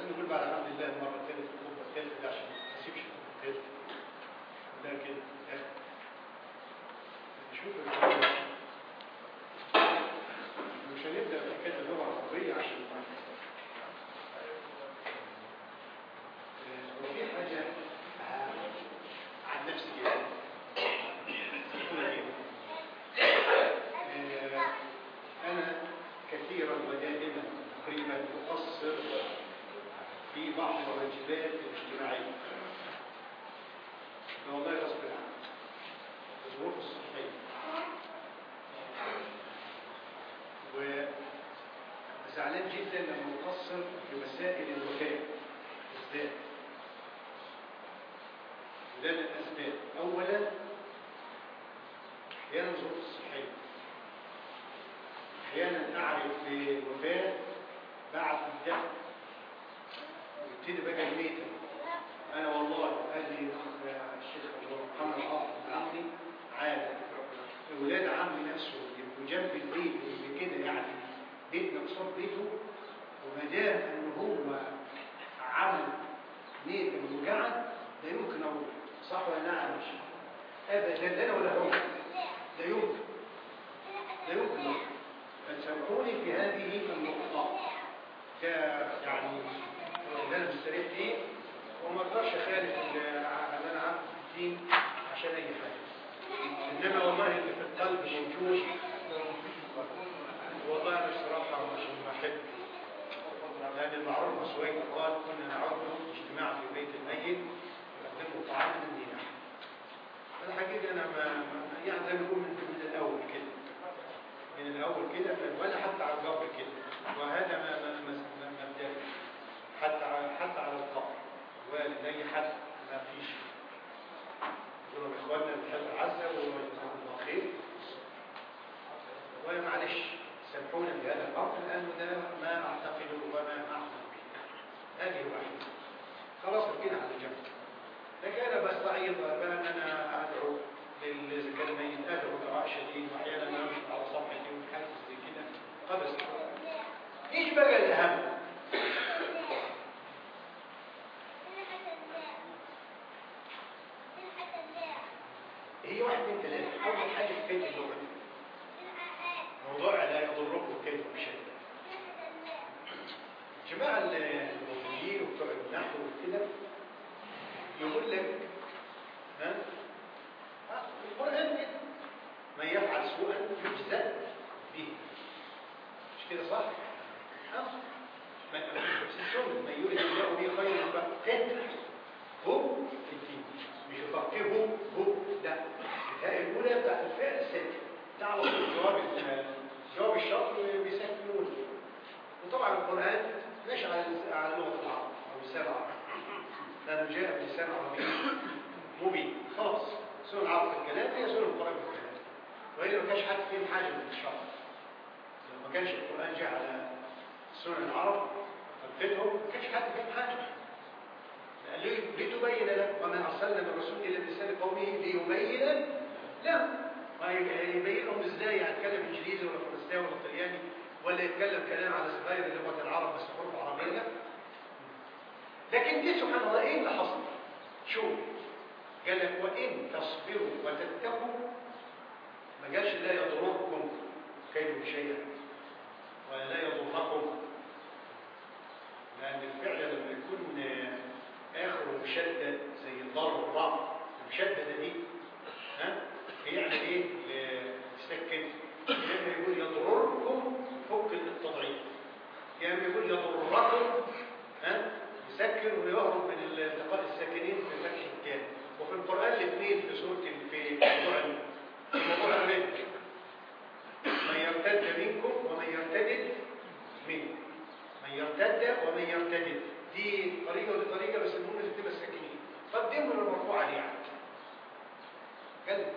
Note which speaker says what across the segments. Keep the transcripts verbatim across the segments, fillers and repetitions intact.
Speaker 1: عايزين نقول بعد الحمد لله المره الثالثه الخطبه الثالثه دي عشان ما تسيبش الخطبه الثالثه كلها كده نشوف مش هنبدا في حكايه اللغه العربيه عشان وفي حاجه عن نفسي كده انا كثيرا ودائما تقريبا اقصر في بعض الواجبات الاجتماعيه والله غصب عني الظروف الصحيه وزعلان جدا لما اقصر في مسائل الوفاه بالذات وده من الاسباب. اولا احيانا الظروف الصحيه، احيانا اعرف بالوفاه بعد الدفن ويبتدي بقى الميته. انا والله قال لي الشيخ محمد حافظ عمي عادي اولاد عمي نفسه يبقوا جنب البيت اللي كده يعني بيتنا قصاد بيته، وما دام ان هو عمل ميته وقعد لا يمكن اقول صح ولا لا مش ابدا لا انا ولا هو لا يمكن لا يمكن فسامحوني في هذه النقطه يعني اللي انا مستريح فيه وما اقدرش اخالف اللي انا عارفه في الدين عشان اي حاجه، انما والله اللي في القلب موجود. والله انا الصراحه مش بحب لان المعروف مسوي قال كنا نعود اجتماع في بيت الميت يقدموا الطعام من دينا. الحقيقه انا ما يعني زي ما بقول من الاول كده من الاول كده ولا حتى على القبر كده، وهذا ما ما مبدئي حتى على حتى على القبر والدي حد ما فيش. يقولوا اخواننا بنحب العزة ويجزاهم الله خير ومعلش سامحونا بهذا الامر لانه ده ما اعتقده وما اعتقد به. هذه واحده خلاص ركينا على جنب. لكن انا بستعيض بان انا ادعو اذا كان ميت ادعو دعاء شديد واحيانا انا امشي على صفحتي وحاسس زي كده قد استوعب. ايش بقى الاهم؟ هي واحد من ثلاثة. أول حاجة في كيد اللغة موضوع لا يضركم كيد بشيء. جماعة الموجودين وبتوع النحو وكده يقول لك ها القرآن كده من يفعل سوءا يجزى به مش كده صح؟ ها من يريد الله به خيرا يفقهه هو في الدين مش يفقهه هو لا. الهاء الأولى بتاعت الفعل الساكن تعرف جواب جواب الشرط بيسكنون. وطبعا القرآن ماشي على على لغة العرب أو لسان العرب لأنه جاء بلسان عربي مبين خلاص. سنة العرب في الكلام هي سنة القرآن في الكلام، وإلا ما كانش حد فيهم حاجة من الشرط. لو ما كانش القرآن جاء على سنة العرب فالفتهم ما كانش حد فيهم حاجة. لتبين لك وما أرسلنا من رسول إلا بلسان قومه ليبين لا ما يبين لهم ازاي يتكلم انجليزي ولا فرنساوي ولا طلياني ولا يتكلم كلام على صغير لغه العرب بس حروف عربيه. لكن دي سبحان الله ايه اللي حصل؟ شوف قال لك وان تصبروا وتتقوا ما قالش لا يضركم كيد شيئا ولا لا يضركم، لان الفعل لما يكون اخره مشدد زي الضرب والرعب المشدده دي ها بيعمل ايه؟ يسكن. لما يقول يضرركم فك التضعيف، يعني يقول يضرركم ها يسكن ويهرب من التقاء الساكنين في فتح الكام. وفي القران الاثنين في سوره في موضوع موضوع الرد من يرتد منكم ومن يرتد منكم من يرتد ومن يرتد دي طريقه ودي طريقه بس المهم اللي تبقى الساكنين قدموا المرفوع عليه يعني قال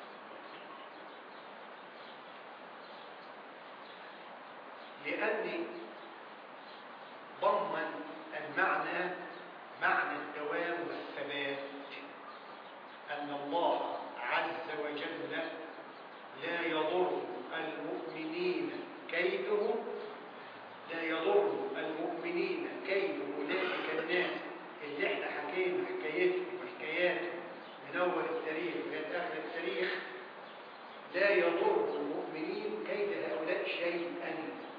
Speaker 1: لأني ضمن المعنى معنى الدوام والثبات، أن الله عز وجل لا يضر المؤمنين كيده لا يضر المؤمنين كيد أولئك لا يضر المؤمنين كيد هؤلاء شيئا،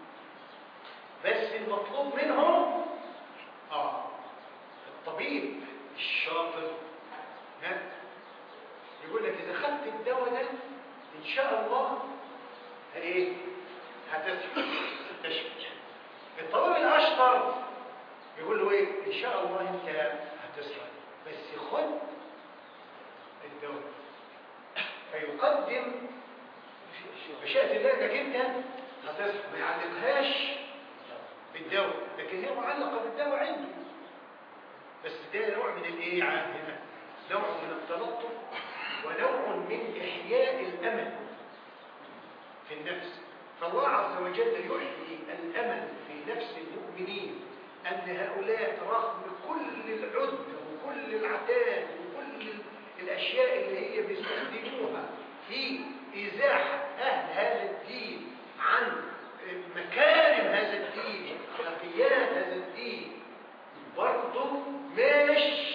Speaker 1: بس المطلوب منهم اه الطبيب الشاطر ها يقول لك اذا خدت الدواء ده ان شاء الله ايه هتشفى. الطبيب الاشطر يقول له ايه ان شاء الله انت هتصحى بس خد الدواء، فيقدم مشيئة الله انك انت هتصحى، ما يعلقهاش بالدواء، لكن هي معلقه بالدواء عنده، بس ده نوع من الايه هنا، نوع من التلطف ونوع من احياء الامل في النفس. فالله عز وجل يحيي الامل في نفس المؤمنين ان هؤلاء رغم كل العد وكل العتاد وكل الاشياء اللي هي بيستخدموها في ازاحه اهل هذا الدين عن مكارم هذا الدين واخلاقيات هذا الدين، برضه مش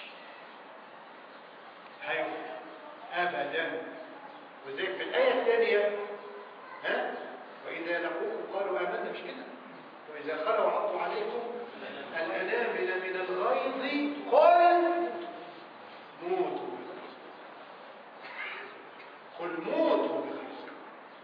Speaker 1: هيوقف ابدا. وزي في الايه الثانيه ها واذا لقوكم قالوا امنا، مش كده؟ واذا خلوا عضوا عليكم الانامل من الغيظ قل موتوا، قل موتوا بغيظكم.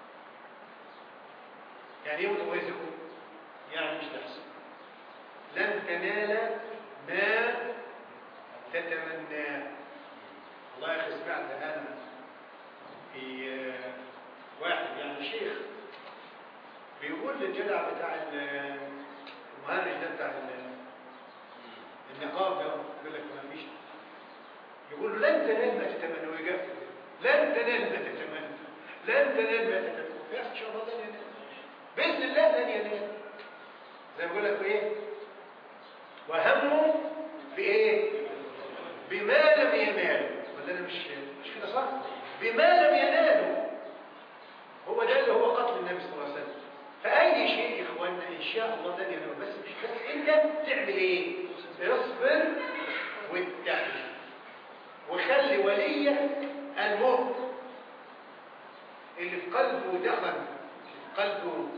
Speaker 1: يعني ايه موتوا بغيظكم؟ يعني مش تحصل، لن تنال ما تتمناه. والله يا اخي سمعت انا في واحد يعني شيخ بيقول للجدع بتاع المهرج ده بتاع النقاب ده، يقول لك ما فيش، يقول له لن تنال ما تتمنى، ويجاب لن تنال ما تتمنى، لن تنال ما تتمنى. يا اخي ان شاء الله لن ينال باذن الله، لن ينال. زي ما بقول لك ايه، وهمه في ايه؟ بما لم يناله، ولا انا مش مش كده صح؟ بما لم يناله، هو ده اللي هو قتل النبي صلى الله عليه وسلم. فاي شيء يا اخواننا ان شاء الله لن يناله، بس مش بس انت تعمل ايه؟ اصبر واتقي، وخلي وليك المؤمن اللي في قلبه دخل، في قلبه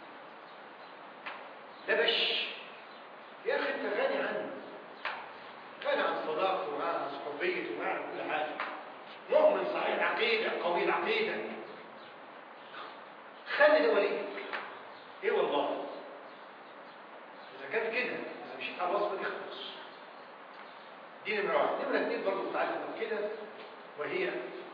Speaker 1: دبش، يا اخي انت غني عنه، غني عن صداقته وغني عن صحوبيته وغني عن كل حاجه، مؤمن صحيح عقيده قوي العقيده، خلي ده وليك. ايه والله اذا كان كده، اذا مشيت على الوصفه دي خلاص. دي نمره واحد. نمره اثنين برضه متعلقه بكده، وهي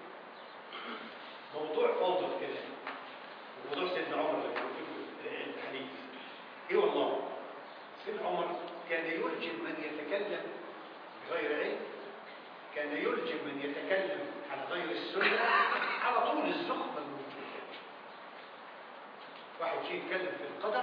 Speaker 1: موضوع فاضل كده، وموضوع سيدنا عمر اللي في الحديث. ايه والله سيدنا عمر كان يلجم من يتكلم بغير علم، كان يلجم من يتكلم على غير السنه على طول الزخم الموجود. واحد شيء يتكلم في القدر،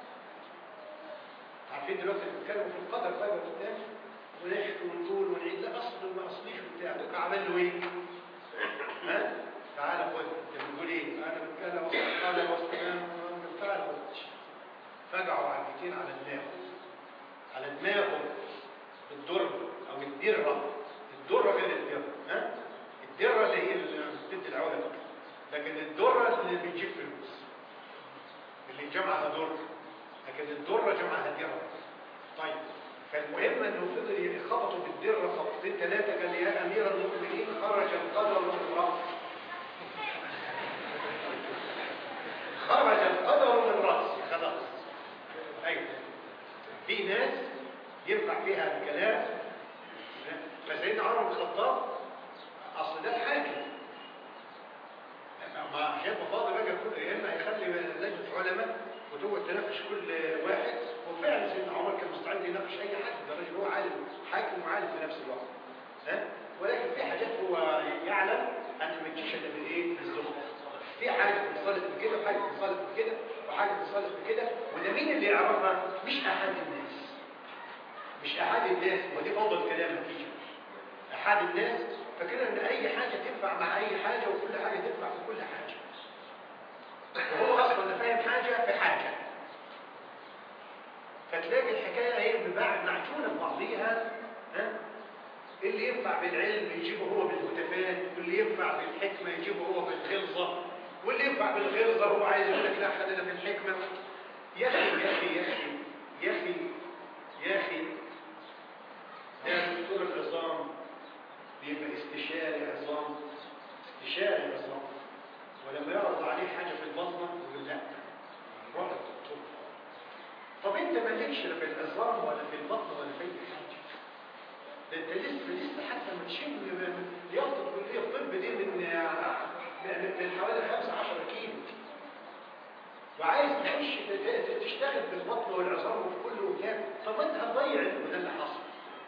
Speaker 1: عارفين دلوقتي بيتكلموا في القدر بقى قدام ونحكي ونقول ونعيد، لا اصل وما اصليش وبتاع، دوك عمل له ايه؟ ها؟ تعالى خد، انت بتقول ايه؟ انا بتكلم قال واستمام، تعالى خد. فجعوا عكتين على دماغه، على دماغه الدره او الدره، الدره غير الدره، ها؟ الدره اللي هي اللي بتدي العلم، لكن الدره اللي بتجيب فلوس، اللي جمعها در، لكن الدره جمعها دره. طيب فالمهم انه فضل يخبطوا بالدره خبطتين ثلاثه، قال يا امير المؤمنين خرج القدر من راسي، خرج القدر من راسي خلاص. ايوه في ناس ينفع فيها الكلام، فسيدنا عمر بن الخطاب اصل ده الحاكم، مع شيخ فاضل بقى كل يا اما هيخلي لجنه علماء وتقعد تناقش كل واحد، وفعلا سيدنا عمر كان مستعد يناقش اي حد، ده راجل هو عالم حاكم وعالم في نفس الوقت، ها؟ ولكن في حاجات هو يعلم ان ما تجيش الا بالايه؟ بالزخم. في حاجه بتصالح بكده وحاجه بتصالح بكده وحاجه بتصالح بكده، وده مين اللي يعرفها؟ مش احد الناس، مش احد الناس، ودي افضل كلام نتيجه. احد الناس فكده ان اي حاجه تنفع مع اي حاجه، وكل حاجه تنفع في كل حاجه، وهو اصلا لا فاهم حاجه في حاجه. فتلاقي الحكايه هي ببعض معجونه ببعضيها، ها؟ اللي ينفع بالعلم يجيبه هو بالهتافات، واللي ينفع بالحكمة يجيبه هو بالغلظة، واللي ينفع بالغلظة هو عايز يقول لك لا خلينا بالحكمة. يا أخي يا أخي يا أخي يا أخي يا أخي ده دكتور العظام بيبقى استشاري عظام، استشاري عظام، ولما يعرض عليه حاجة في البطنة يقول لا روح للدكتور. طب أنت مالكش لا في العظام ولا في البطن ولا في أي حاجة، ده أنت لسه لسه حتى ما تشم رياضة كلية الطب دي من من حوالي خمسة عشر كيلو، وعايز تخش تشتغل في البطن والعظام وفي كل وكان. طب انت هتضيع. وده اللي حصل،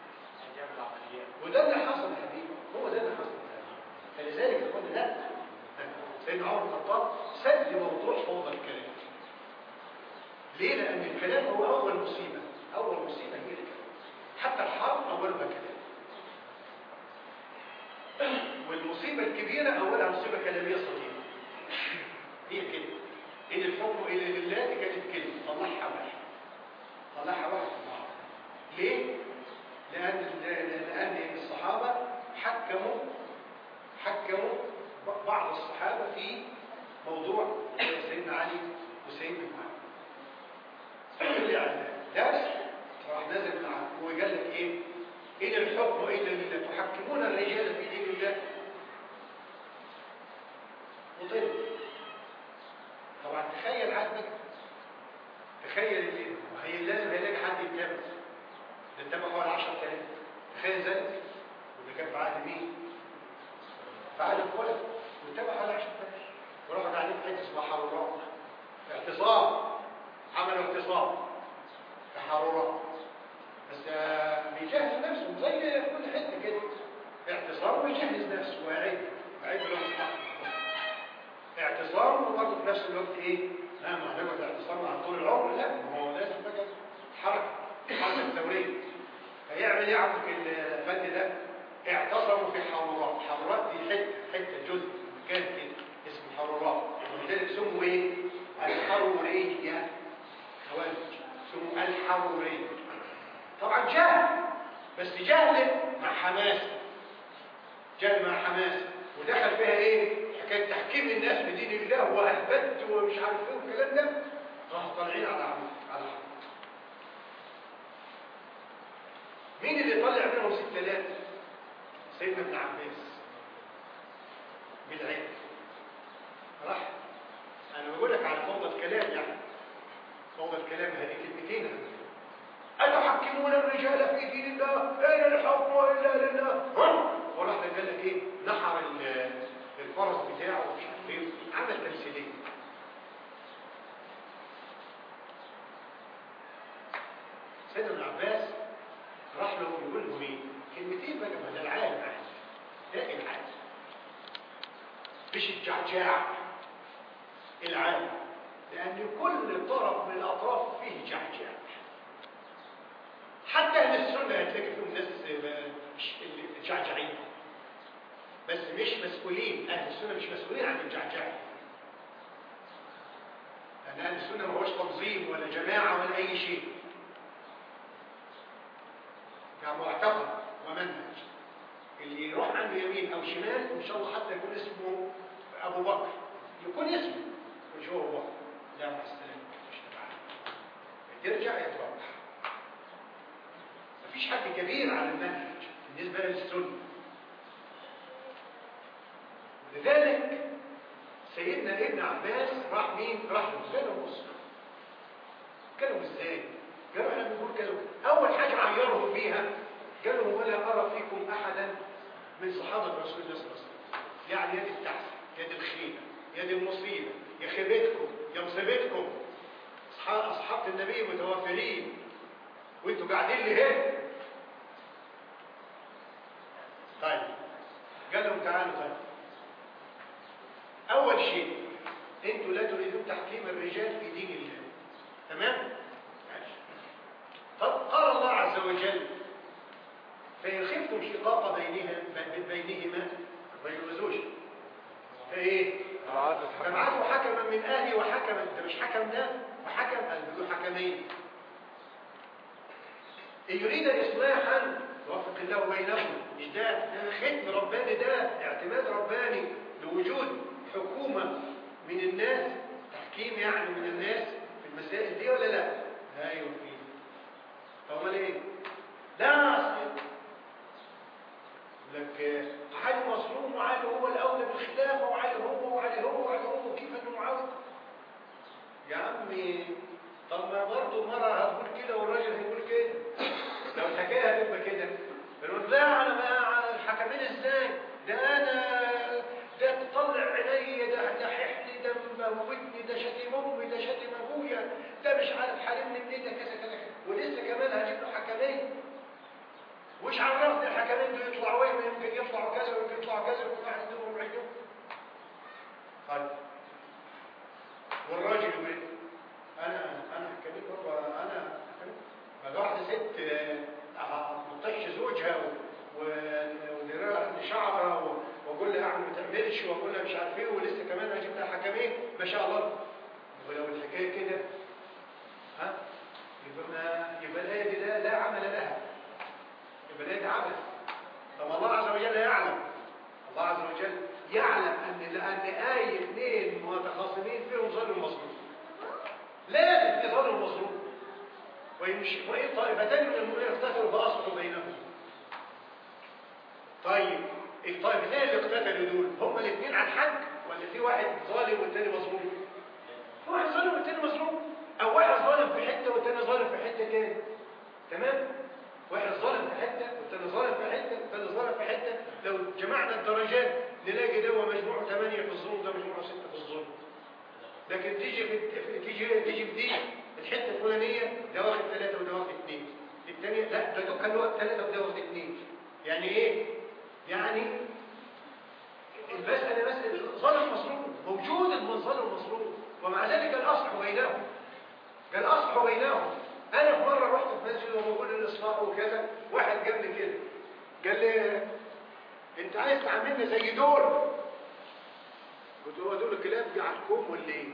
Speaker 1: وده اللي حصل يا حبيبي، هو ده اللي حصل. فلذلك يقول لا، سيدنا عمر بن الخطاب سد موضوع فوضى الكلام. ليه؟ لان الكلام هو اول مصيبه، اول مصيبه هي الكلام. حتى الحرب اولها كلام، والمصيبه الكبيره اولها مصيبه كلاميه صغيره. هي كده، إن الحكم إلى لله كانت كلمة طلعها واحد، طلعها واحد بعض. ليه؟ لأن لأن الصحابة حكموا حكموا بعض الصحابة في موضوع سيدنا علي وسيدنا معاوية. يعني درس راح نزل معاه وقال لك إيه؟ إن الحكم إلا لله تحكمون الرجال في دين الله. وطلب طبعا تخيل عادك، تخيل اللي وهي لازم هيلاقي حد يتابع، ده اتبع حوالي عشرة آلاف. تخيل ذلك، وده كان في عهد مين؟ في عهد الخلفاء، واتبع حوالي عشرة آلاف، وراحوا قاعدين في حته اسمها حرورات، اعتصام، عملوا اعتصام في حرورات، بس بيجهز نفسه زي في كل حته كده، اعتصام ويجهز نفسه ويعد ويعد له مصلحه. اعتصام وبرضه في نفس الوقت ايه؟ لا ما هنقعد اعتصام على طول العمر، لا ما هو لازم بقى حركه حركه ثوريه. فيعمل ايه عندك الفن ده؟ اعتصموا في حرورات، حرورات دي حته حته جزء مكان كده اسمه حرورات، ولذلك سموا ايه؟ الحروريه. خوارج سموا الحروريه. طبعا جهل، بس جهل مع حماس، جهل مع حماس، ودخل فيها ايه؟ حكايه تحكيم الناس بدين الله وهلبت ومش عارف ايه والكلام ده، راحوا طالعين على عمل على عمل. مين اللي طلع منهم ست آلاف؟ سيدنا ابن عباس بالعين. راح انا بقول لك على فوضى الكلام، يعني فوضى الكلام هذه كلمتين، أتحكمون الرجال في دين الله أين الحكم إلا لله. وراح قال لك ايه؟ نحر الفرس بتاعه ومش عارف ايه، عمل تمثيليه. سيدنا ابن عباس راح له يقول له ايه؟ كلمتين بقى، ما ده العالم عادي، ده العالم مش الجعجاع، العالم، لأن كل طرف من الأطراف فيه جعجاع. حتى أهل السنة هتلاقي فيهم ناس مش الجعجعين، بس مش مسؤولين. أهل السنة مش مسؤولين عن الجعجاع، لأن أهل السنة ما هوش تنظيم ولا جماعة ولا أي شيء، كمعتقد ومنهج. اللي يروح عنه يمين أو شمال إن شاء الله حتى يكون اسمه أبو بكر، يكون اسمه مش هو أبو بكر، لا مع السلامة مش تبعنا، يرجع يتوقع. مفيش حد كبير على المنهج بالنسبة للسنة. لذلك سيدنا ابن عباس راح مين؟ راح له قالوا بص، قالوا ازاي؟ قالوا احنا بنقول قالوا اول حاجه عيرهم بيها، قالوا ولا ارى فيكم احدا من صحابه رسول الله صلى الله عليه وسلم، يعني يد التعسه، يد الخيبه، يد المصيبه، يا خيبتكم يا مصيبتكم، اصحاب النبي متوافرين وانتوا قاعدين لي هنا. طيب قال لهم تعالوا، طيب اول شيء انتوا لا تريدون تحكيم الرجال في دين الله، تمام؟ طب قال الله عز وجل فإن خفتم شقاق بينها بينهما الرجل والزوجة فايه؟ فبعثوا حكما من اهلي وحكما، انت مش حكم ده وحكم، قال له حكمين ان يريد اصلاحا يوفق الله بينهم مش ده ختم رباني، ده اعتماد رباني لوجود حكومة من الناس، تحكيم يعني من الناس في المسائل دي ولا لا؟ ايوه فيه. طب امال ايه؟ لا لك علي مظلوم وعلي هو الاولى بالخلافه وعلي هو وعلي هو وعلي هو، كيف انه معاود؟ يا عمي طب ما برضه المرأة هتقول كده والراجل هيقول كده، لو الحكاية هتبقى كده بنقول لا أنا ما الحكمين إزاي؟ ده أنا ده تطلع عيني، ده ده ححني، ده موتني، ده شتم أمي، ده شتم أبويا، ده مش عارف حارمني من إيه، ده كذا كذا، ولسه كمان هجيب له حكمين، وش عرفني الحكمين دول يطلعوا إيه؟ يمكن يطلعوا كذا ويمكن يطلعوا كذا ويكون واحد منهم عندهم. طيب والراجل يقول انا انا حكمت برضه، انا ما واحده ست هتطش زوجها ودراها شعرها واقول لها اعمل ما تعملش واقول لها مش عارف ايه، ولسه كمان هجيب لها حكمين ما شاء الله. ولو الحكايه كده ها يبقى ما يبقى الايه دي لا لا عمل لها، يبقى الايه دي عمل. طب الله عز وجل يعلم، الله عز وجل يعلم ان لان اي اثنين متخاصمين فيهم ظلم مظلوم، لازم في ظلم مظلوم، وإن طائفتان من المؤمنين اقتتلوا فأصلحوا بينهم. طيب الطائفتين اللي اقتتلوا دول هم الاثنين على الحق ولا في واحد ظالم والثاني مظلوم؟ في واحد ظالم والثاني مظلوم، او واحد ظالم في حته والثاني ظالم في حته تاني. تمام؟ واحد ظالم في حته والثاني ظالم في حته والثاني ظالم في حته. لو جمعنا الدرجات نلاقي ده مجموع ثمانية في الظلم ده مجموع ستة في الظلم. لكن تيجي في تيجي تيجي في دي الحته الفلانيه ده واخد ثلاثه وده واخد اثنين، الثانيه لا ده دوك كان واخد ثلاثه وده واخد اثنين. يعني ايه؟ يعني المساله مساله ظلم مظلوم، موجود الظلم مظلوم، ومع ذلك الاصلح بينهم. قال اصلح بينهم. انا في مره رحت في مسجد وبقول الاصلاح وكذا، واحد جاب لي كده قال لي انت عايز تعاملنا زي دول؟ قلت له دول الكلاب جعلكم ولا ايه؟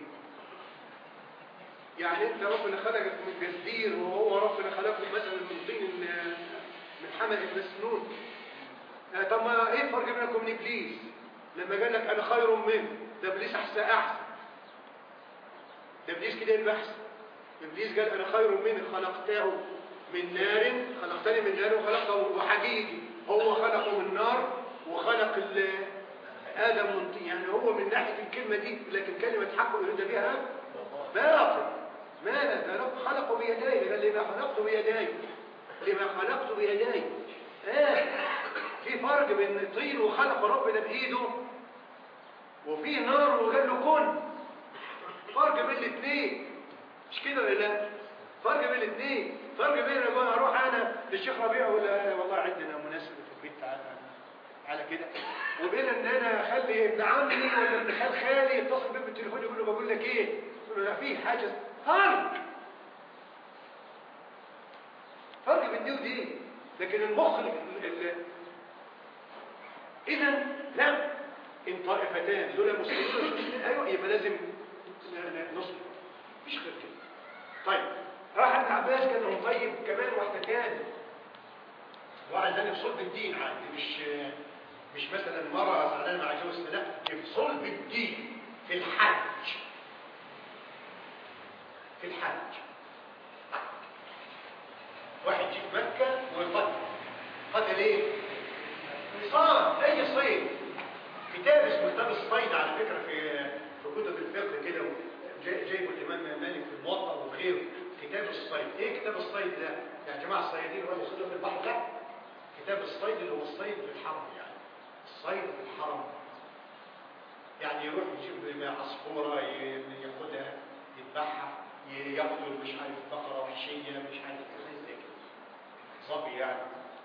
Speaker 1: يعني انت ربنا خلقك من جزير وهو ربنا خلقكم مثلا من طين من حمل مسنون. آه طب ما ايه الفرق بينكم وبين ابليس؟ لما قال لك انا خير منه، ده ابليس احسن احسن. ده ابليس كده يبقى احسن. ابليس قال انا خير منه، خلقته من نار، خلقتني من نار وخلقته وحقيقي هو خلقه من نار وخلق ادم من طين. يعني هو من ناحيه الكلمه دي، لكن كلمه حق يريد بها باطل. ماذا؟ ده رب خلقه بيديه، قال لما خلقته بيديه، لما خلقته بيديه. آه. في فرق بين طين وخلق ربنا بايده، وفي نار وقال له كن. فرق بين الاثنين، مش كده ولا لا؟ فرق بين الاثنين، فرق بين ان اروح انا للشيخ ربيع ولا والله عندنا مناسبه في البيت على على كده، وبين ان انا اخلي ابن عمي ولا ابن خال خالي يتصل بيه بالتليفون يقول له بقول لك ايه؟ يقول له في حاجه. فرق فرق بين دي ودي. لكن المخ اذا لا، ان طائفتان دول مسلمين ايوه يبقى لازم نصلح، مفيش غير كده. طيب راح ابن عباس كان طيب كمان واحده كان واحد ثاني في صلب الدين عادي، مش مش مثلا مرة زعلانة مع جوزها، لا، في صلب الدين، في الحج. في الحج واحد جه في مكة وقتل. قتل ايه؟ صاد، اي صيد. كتاب اسمه كتاب الصيد على فكرة في في كتب الفقه كده، جايبه الامام مالك في الموطأ وغيره. كتاب الصيد. ايه كتاب الصيد ده؟ يعني جماعة الصيادين يروحوا يصيدوا في البحر؟ لا، كتاب الصيد اللي هو الصيد في الحرم، يعني الصيد في الحرم. يعني يروح يجيب عصفورة ياخدها يذبحها، يقتل مش عارف بقرة وحشية مش عارف ايه زي كده، ظبي يعني.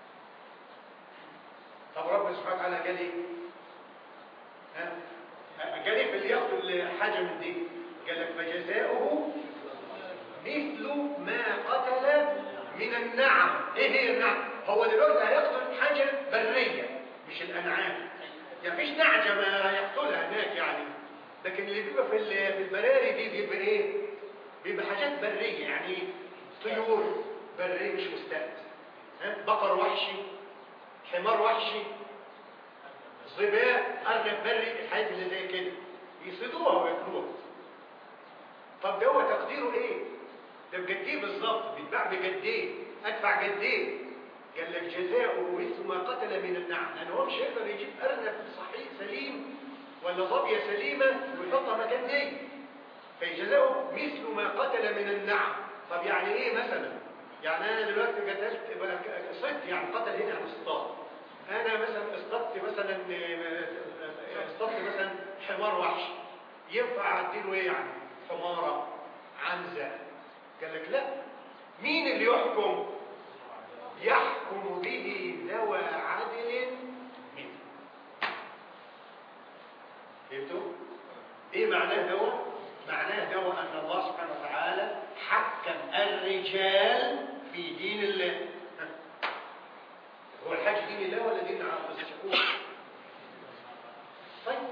Speaker 1: طب رب سبحانه وتعالى قال ايه؟ ها؟ قال ايه في اللي يقتل حاجة من دي؟ قال لك فجزاؤه مثل ما قتل من النعم. ايه هي النعم؟ هو دلوقتي هيقتل حاجة برية مش الأنعام، يعني مفيش نعجة ما يقتلها هناك يعني، لكن اللي بيبقى في في البراري دي بيبقى ايه؟ بيبقى حاجات برية، يعني طيور برية مش مستأنس، ها؟ بقر وحشي حمار وحشي، ظباء، أرنب بري، الحاجات اللي زي كده يصيدوها وياكلوها. طب ده هو تقديره ايه؟ ده بجديه بالظبط، بيتباع بجديه، ادفع جديه. قال لك جزاؤه مثل ما قتل من النعم، لان هو مش هيقدر يجيب ارنب صحيح سليم ولا ظبيه سليمه ويحطها مكان دي، فجزاؤه مثل ما قتل من النعم. طب يعني ايه مثلا؟ يعني انا دلوقتي قتلت صدت، يعني قتل هنا يعني اصطاد. انا مثلا اصطدت مثلا اصطدت مثلا حمار وحش، ينفع اديله ايه يعني؟ حماره، عنزه. قال لك لا، مين اللي يحكم؟ يحكم به ذوى عدل منه. فهمتوا؟ ايه معناه ذوى؟ معناه ذوى ان الله سبحانه وتعالى حكم الرجال في دين الله. هو الحج دين الله ولا دين الشكوك؟ طيب،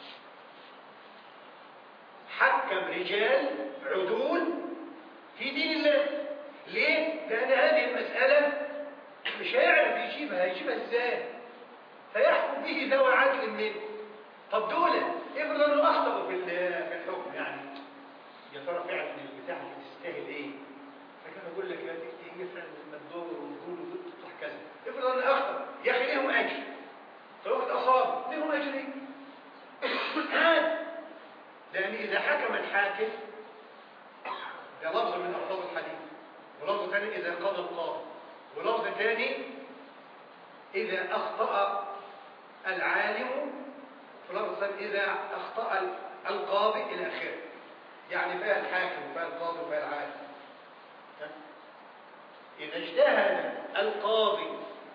Speaker 1: حكم رجال عدول في دين الله. ليه؟ لأن هذه المسألة مش هيعرف يجيبها، هيجيبها ازاي؟ فيحكم به ذوى عدل منه. طب دول افرض انه اخطأوا في في الحكم، يعني يا ترى فعلا البتاع اللي تستاهل ايه؟ فكان اقول لك يا دي هي فعلا لما تدور ونقول وتطلع كذا. افرض انه اخطأ، يا اخي ليهم اجر. فوقت اصاب ليهم اجرين. عاد، لان اذا حكم الحاكم، ده لفظ من الفاظ الحديث، ولفظ ثاني اذا قضى القاضي، ولفظ ثاني اذا اخطأ العالم، ولفظ ثاني اذا اخطأ القاضي الى اخره. يعني فيها الحاكم وفيها القاضي وفيها العالم. اذا اجتهد القاضي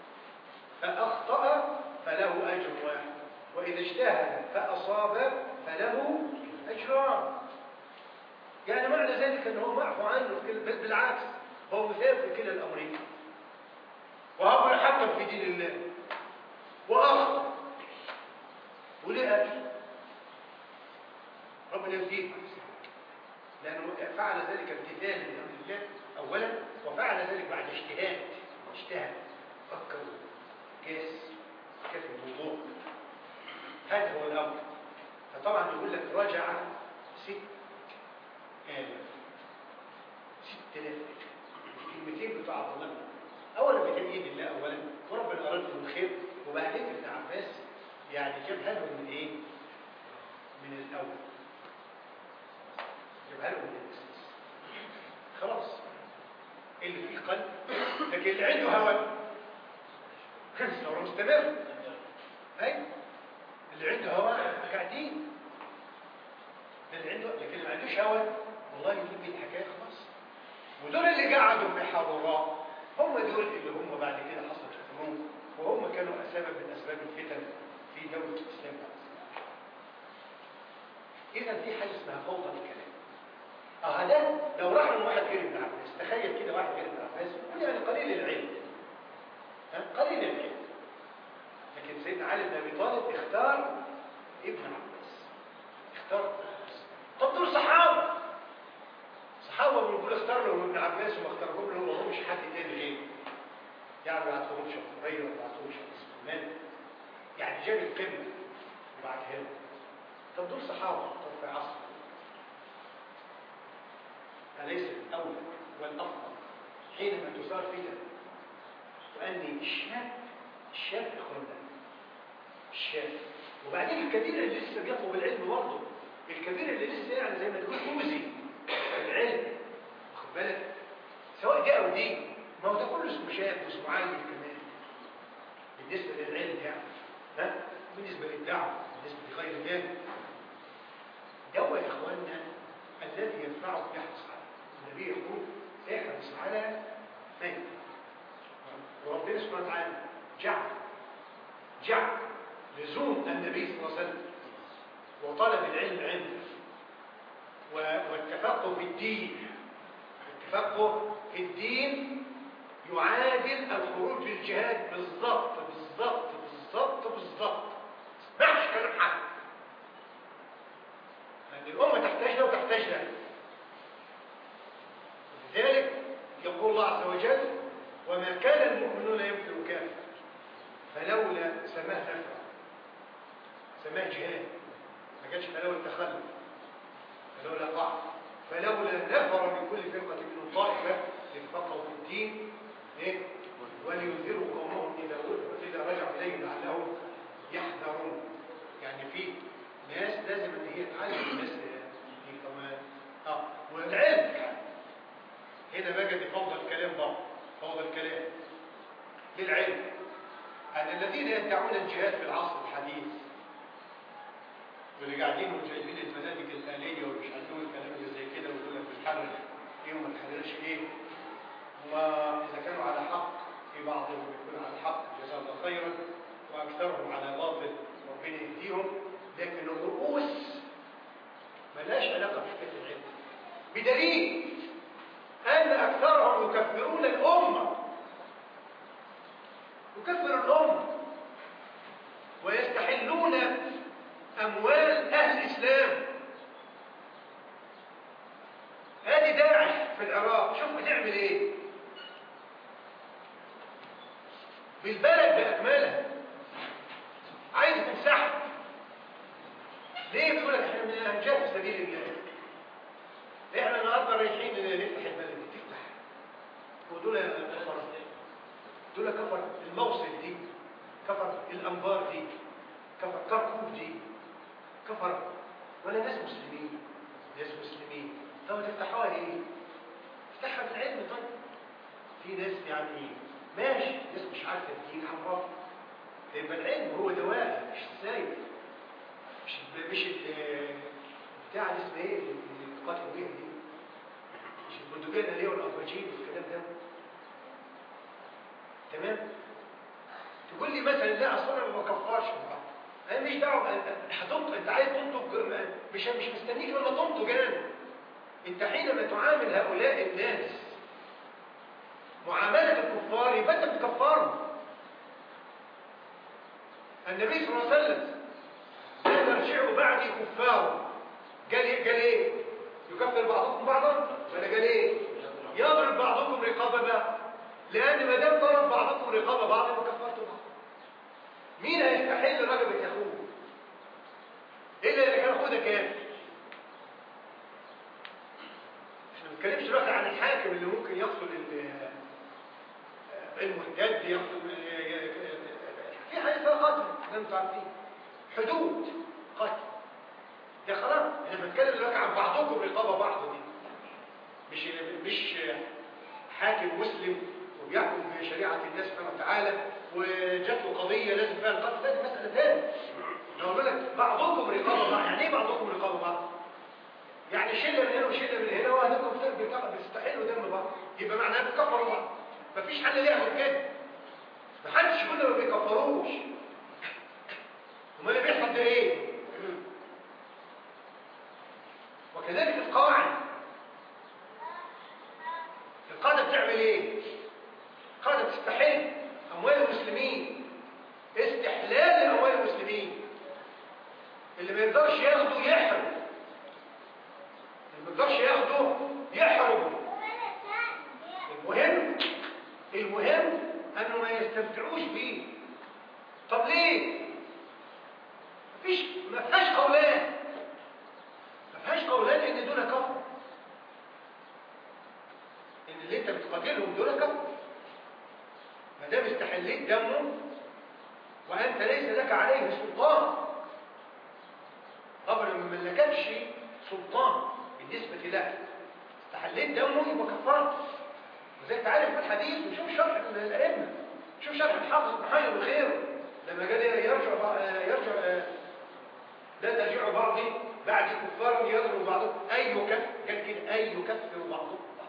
Speaker 1: فاخطأ فله اجر واحد، واذا اجتهد فاصاب فله اجران. يعني معنى ذلك انه هو معفو عنه، بل بالعكس هو مثاب في كلا الامرين. وهو يحكم في دين الله واخطأ وليه اجر، ربنا يزيد، لانه فعل ذلك امتثالا لامر الله اولا، وفعل ذلك بعد اجتهاد. اجتهد، فكر، قاس، كيف الموضوع. هذا هو الامر. فطبعا يقول لك رجع ست آلاف ست آلاف الكلمتين بتوع عبد الله. اولا بتأييد الله اولا، وربنا اراد لهم الخير، وبعدين ابن عباس يعني جابها لهم من ايه؟ من الاول، جابها لهم من الاساس. خلاص، اللي فيه قلب، لكن اللي عنده هوى ثوره مستمر. اي اللي عنده هوى قاعدين، اللي عنده، لكن اللي ما عندوش هوى والله يجيب الحكايه خلاص. ودول اللي قعدوا في حضراء هم دول اللي هم بعد كده حصلت الحروب، وهم كانوا سبب من اسباب الفتن في دوله الاسلام. اذا في حاجه اسمها فوضى الكلام. اه ده لو راح من واحد غير ابن عباس، تخيل كده واحد غير ابن عباس يعني قليل العلم، ها قليل العلم، لكن سيدنا علي بن ابي طالب اختار ابن عباس، اختار. طب دول صحابه، صحابه بنقول اختار لهم ابن عباس وما اختارهم له وهو مش حد تاني غيره. يعني ما بعتهمش ابو هريره وما بعتهمش ابو سليمان، يعني جاب القمه وبعدها له. طب دول صحابه، طب في عصر أليس الأولى والأفضل حينما تثار فتن وأني الشاب الشاب إخوانا الشاب، وبعدين الكبير اللي لسه بيطلب العلم برضه، الكبير اللي لسه يعني زي ما تقول موزي العلم، واخد بالك؟ سواء دي أو دي، ما هو ده كله اسمه شاب واسمه عالم كمان بالنسبة للعلم يعني، ها؟ بالنسبة للدعوة، بالنسبة لغير ذلك. دوا يا إخواننا الذي ينفعك يحرص عليه. النبي يقول احرص على خير، وربنا سبحانه وتعالى جعل جعل لزوم النبي صلى الله عليه وسلم وطلب العلم عنده والتفقه في الدين. التفقه في الدين يعادل الخروج للجهاد بالضبط بالضبط بالضبط بالضبط. ما فيش كلام حد، لأن الأمة تحتاج له وتحتاج له. لذلك يقول الله عز وجل وما كان المؤمنون ينفروا كافة فلولا سماه نفع، سماه جهاد، ما كانش فلولا التخلف، فلولا ضعف، فلولا نفر من كل فرقة منهم طائفة ليتفقهوا في الدين ايه ولينذروا قومهم إذا إذا رجعوا إليهم لعلهم يحذرون. يعني في ناس لازم ان هي تعلم الناس دي كمان. اه والعلم هنا بقى دي فوضى الكلام برضه، فوضى الكلام للعلم أن الذين يدعون الجهاد في العصر الحديث واللي قاعدين وجايبين المناهج الآلية ومش عارفين الكلام اللي زي كده ويقول لك بتحرر ايه وما تحررش ايه، وإذا كانوا على حق في بعضهم يكون على حق جزاه الله خيرا وأكثرهم على باطل ربنا يهديهم، لكن الرؤوس ملهاش علاقة بحكاية العلم، بدليل أن أكثرهم يكفرون الأمة، يكفر الأمة ويستحلون أموال أهل الإسلام. هذه داعش في العراق، شوف بتعمل إيه بالبلد بأكملها، عايز تمسحها. ليه؟ بيقول لك احنا هنجاهد في سبيل الله، احنا النهارده رايحين نفتح البلد دي، تفتح ودول كفر، دول كفر الموصل دي، كفر الانبار دي، كفر كركوك دي، كفر ولا ناس مسلمين، ناس مسلمين. طب تفتحوها ايه؟ تفتحها بالعلم. طيب في ناس يعني ماشي، ناس مش عارفه الدين عرفها، يبقى العلم هو دواء مش سايب، مش مش بتاع اللي اسمه ايه اللي بيقاتلوا بيها دي، مش البندقيه اللي هي والافواجين والكلام ده. تمام؟ تقول لي مثلا لا اصل انا ما بكفرش، انا مش دعوه، هتنطق انت عايز تنطق، مش مش مستنيك لما تنطق. انا انت حينما تعامل هؤلاء الناس معامله الكفار يبقى انت بتكفرهم. النبي صلى الله عليه وسلم لا ترجعوا بعدي كفار، قال ايه؟ قال ايه؟ يكفر بعضكم بعضا، ولا قال ايه؟ يضرب بعضكم رقاب بعض، لان ما دام ضرب بعضكم رقاب بعض يبقى كفرتوا بعض. مين هيستحل رقبه اخوه الا اذا كان اخوه ده كافر؟ احنا ما بنتكلمش دلوقتي عن الحاكم اللي ممكن يقتل المرتد، يقتل في حاجه اسمها قتل، ده انتوا عارفين حدود قتل، ده خلاص. احنا بنتكلم دلوقتي عن بعضكم رقابه بعض، دي مش مش حاكم مسلم وبيحكم بشريعه الله سبحانه وتعالى وجات له قضيه لازم فيها القتل، ده مساله ثانيه. لو بقول لك بعضكم رقابه بعض، يعني ايه بعضكم رقابه بعض؟ يعني شله من هنا وشله من هنا وهنكم بتستحلوا دم بعض، يبقى معناها بتكفروا بعض. مفيش حل ليها غير كده. محدش يقول ما بيكفروش. امال اللي بيحصل ده ايه؟ وكذلك القواعد، القاعده بتعمل ايه؟ القاعده بتستحل اموال المسلمين، استحلال اموال المسلمين. اللي ما يقدرش ياخده يحرم، اللي ما يقدرش ياخده يحرم. المهم المهم انه ما يستمتعوش بيه. طب ليه؟ مفيش ما فيهاش قولان، ما فيهاش قولان ان دول كفر، ان اللي انت بتقاتلهم دول كفر. ما دام استحليت دمه وانت ليس لك عليه سلطان، طبعا ما ملكتش سلطان بالنسبه لك، استحليت دمه يبقى كفرت. وزي انت عارف في الحديث، وشوف شرح الائمه، شوف شرح الحافظ بن حجر وغيره لما قال يرجع يرجع لا ترجعوا بعضي بعد كفار يضرب بعضكم اي يكفر، قال كده اي يكفر بعضكم بعض،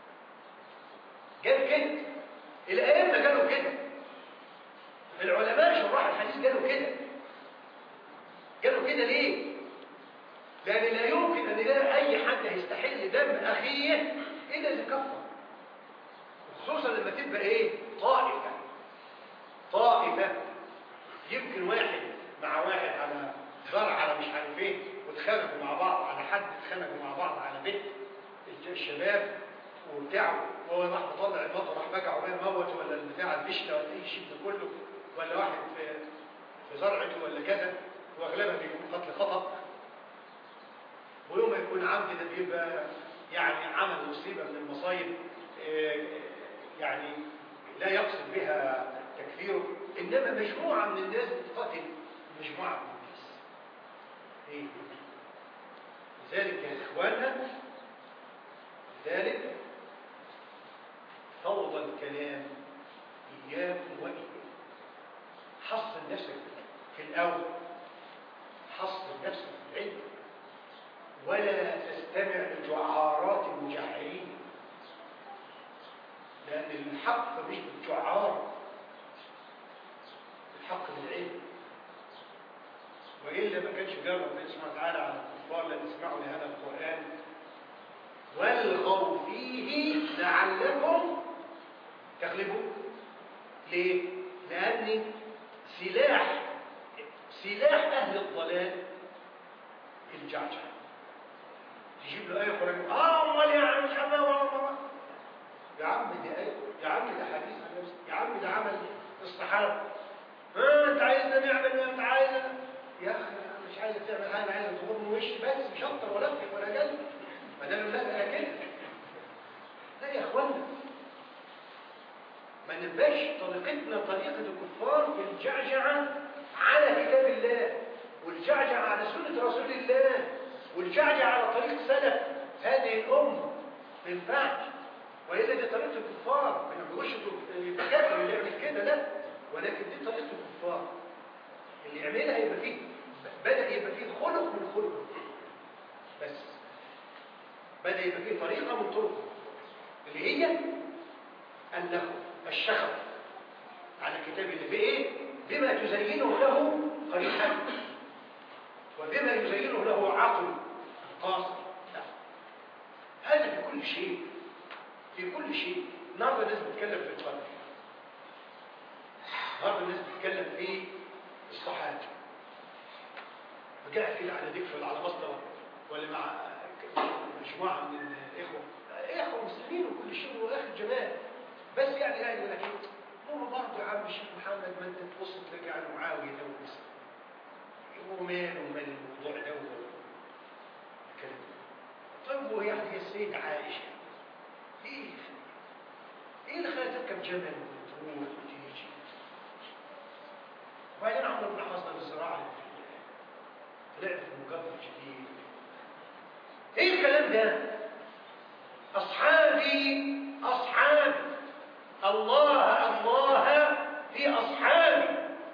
Speaker 1: قال كده. الائمه قالوا كده، العلماء شراح الحديث قالوا كده. قالوا كده ليه؟ لان لا يمكن ان لا اي حد هيستحل دم اخيه الا اذا كفر، خصوصا لما تبقى ايه؟ طائفه طائفه يمكن واحد مع واحد على زرع على مش عارف ايه، واتخانقوا مع بعض على حد، اتخانقوا مع بعض على بيت الشباب وبتاعه، وهو راح مطلع المطر راح بقى عقبال موت ولا البتاع البشله ولا اي شيء ده كله، ولا واحد في في زرعته ولا كذا، واغلبها بيكون قتل خطأ، ويوم ما يكون عمد ده بيبقى يعني عمل مصيبة من المصايب يعني لا يقصد بها تكفيره، إنما مجموعة من الناس بتقاتل مجموعة من الناس. إيه؟ لذلك يا إخواننا، لذلك فوضى الكلام إياكم وإياكم. حصن نفسك في الأول، حصن نفسك في العلم، ولا تستمع لجعارات المجعرين، لأن الحق مش بالجعار، الحق بالعلم. وإلا ما كانش جاب ربنا سبحانه وتعالى على الكفار لا تسمعوا لهذا القرآن والغوا فيه لعلكم تغلبون. ليه؟ لأن سلاح سلاح أهل الضلال الجعجع. تجيب له آية قرآن، آه أمال يا عم مش عمال ولا مرة، يا عم دي آية، يا عم ده حديث عن نفسك، يا عم ده عمل الصحابة، ها أنت عايزنا نعمل ما أنت عايزنا، يا أخي أنا مش عايزك تعمل حاجة، أنا عايزك تغض وش بس، مش أكتر ولا أكتر ولا أقل، ما دام المسألة كده. لا يا إخوانا، ما نبقاش طريقتنا طريقة الكفار في الجعجعة على كتاب الله، والجعجعة على سنة رسول الله، والجعجعة على طريق سلف هذه الأمة. ما ينفعش، وإلا دي طريقة الكفار. ما نقولش الكافر اللي يعمل كده، لا، ولكن دي طريقة الكفار. اللي يعملها يبقى فيه بدأ يبقى فيه خلق من خلق، بس بدأ يبقى فيه طريقة من طرق، اللي هي النخل الشخص على كتاب الله بإيه؟ بما تزينه له قريحا، وبما يزينه له عقل قاصر. لا، هذا في كل شيء، في كل شيء. النهارده الناس بتتكلم في القدر، النهارده الناس بتتكلم في الصحابة، وقاعد كده على دكفل على مصطبة ولا مع مجموعة من الإخوة، إخوة مسلمين وكل شيء وآخر جمال، بس يعني قاعد يقول لك ايه؟ هو برضه يا عم الشيخ محمد ما انت تبص تلاقي على معاوية ده وبس، هو ماله ومال الموضوع ده والكلام ده. طيب هو يعني السيد عائشة ايه؟ ايه اللي خلاها تركب جمل وتروح وتيجي؟ وبعدين عمرو بن العاص بالزراعة طلعت في مقابل جديد. ايه الكلام ده؟ اصحابي اصحابي الله الله في أصحابي.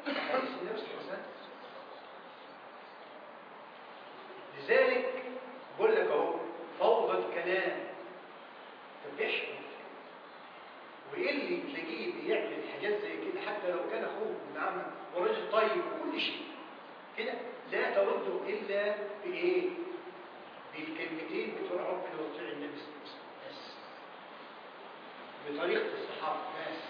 Speaker 1: لذلك بقول لك اهو فوضى الكلام فبيحكي، وايه اللي تلاقيه بيعمل حاجات زي كده حتى لو كان اخوه ابن عمك ورجل طيب وكل شيء كده، لا ترده الا بايه؟ بالكلمتين بتوع ربنا وبتوع النبي صلى الله عليه وسلم بس، بطريقه الصحابه بس.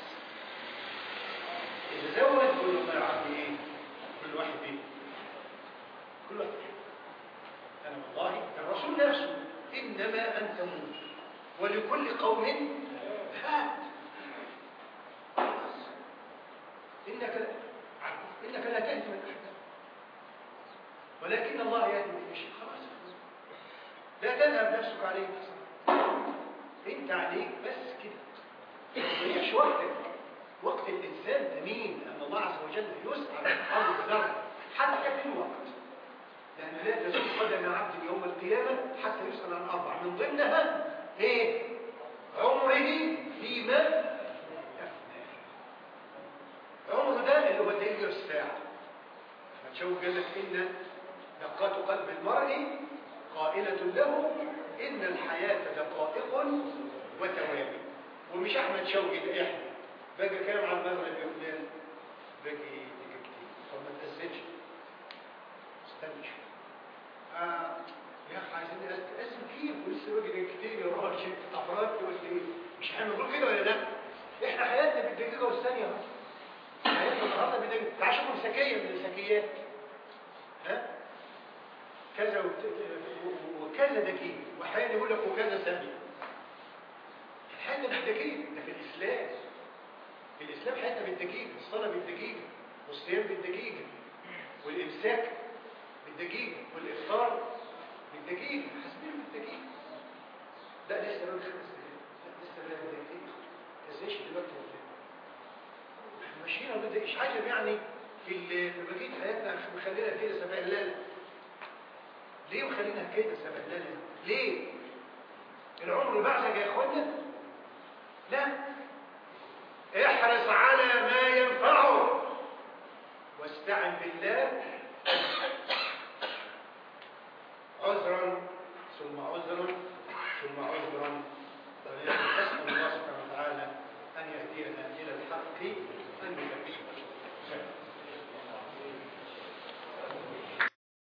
Speaker 1: إذا زود كل الله يعطي إيه؟ كل واحد إيه؟ كل واحد إيه؟ أنا والله الرسول نفسه إنما أنت منذر ولكل قوم هاد. إنك إنك لا تهدي من أحببت ولكن الله يهدي من يشاء. خلاص، لا تذهب نفسك عليك، أنت عليك بس كده، ما تضيعش وقتك. وقت الإنسان ثمين، لأن الله عز وجل يسأل عن الذر حتى في الوقت، لأن لا تزول قدم عبد يوم القيامة حتى يسأل عن أربع، من ضمنها إيه؟ عمره فيما أفناه. عمره ده اللي هو دقيقة الساعة. أحمد شوقي قال لك إن دقات قلب المرء قائلة له إن الحياة دقائق وتوابع. ومش أحمد شوقي ده إحنا باقي كلام عن المغرب يا فلان، باقي دقيقة كتير. طب ما تأذنش، استنى شوية. آه يا أخي عايزين أسم كيف ولسه باقي دقيقة كتير يا راجل أفراد تقول لي مش إحنا بنقول كده ولا لا؟ إحنا حياتنا بالدقيقة والثانية أهو. حياتنا النهارده بدقيقة، تعال شوفوا مساكية من المساكيات. ها؟ كذا وكذا دقيقة، وأحيانا يقول لك وكذا ثانية. حياتنا بالدقيقة، ده في الإسلام. في الإسلام حياتنا بالدقيقة، الصلاة بالدقيقة، والصيام بالدقيقة، والإمساك بالدقيقة، والإفطار بالدقيقة، حاسبين بالدقيقة. لا لسه بقى خمس دقايق، لا لسه بقى دقيقتين، تزيش دلوقتي ولا ايه؟ احنا ماشيين وبدا ايش عجب يعني في في بقية حياتنا مخلينا كده سبهلله. ليه مخلينا كده سبهلله؟ ليه؟ العمر بعدك يا اخوانا؟ لا، احرص على ما ينفعك واستعن بالله عذرا ثم عذرا ثم عذرا. ونسأل الله سبحانه وتعالى أن يهدينا إلى الحق أن يبين.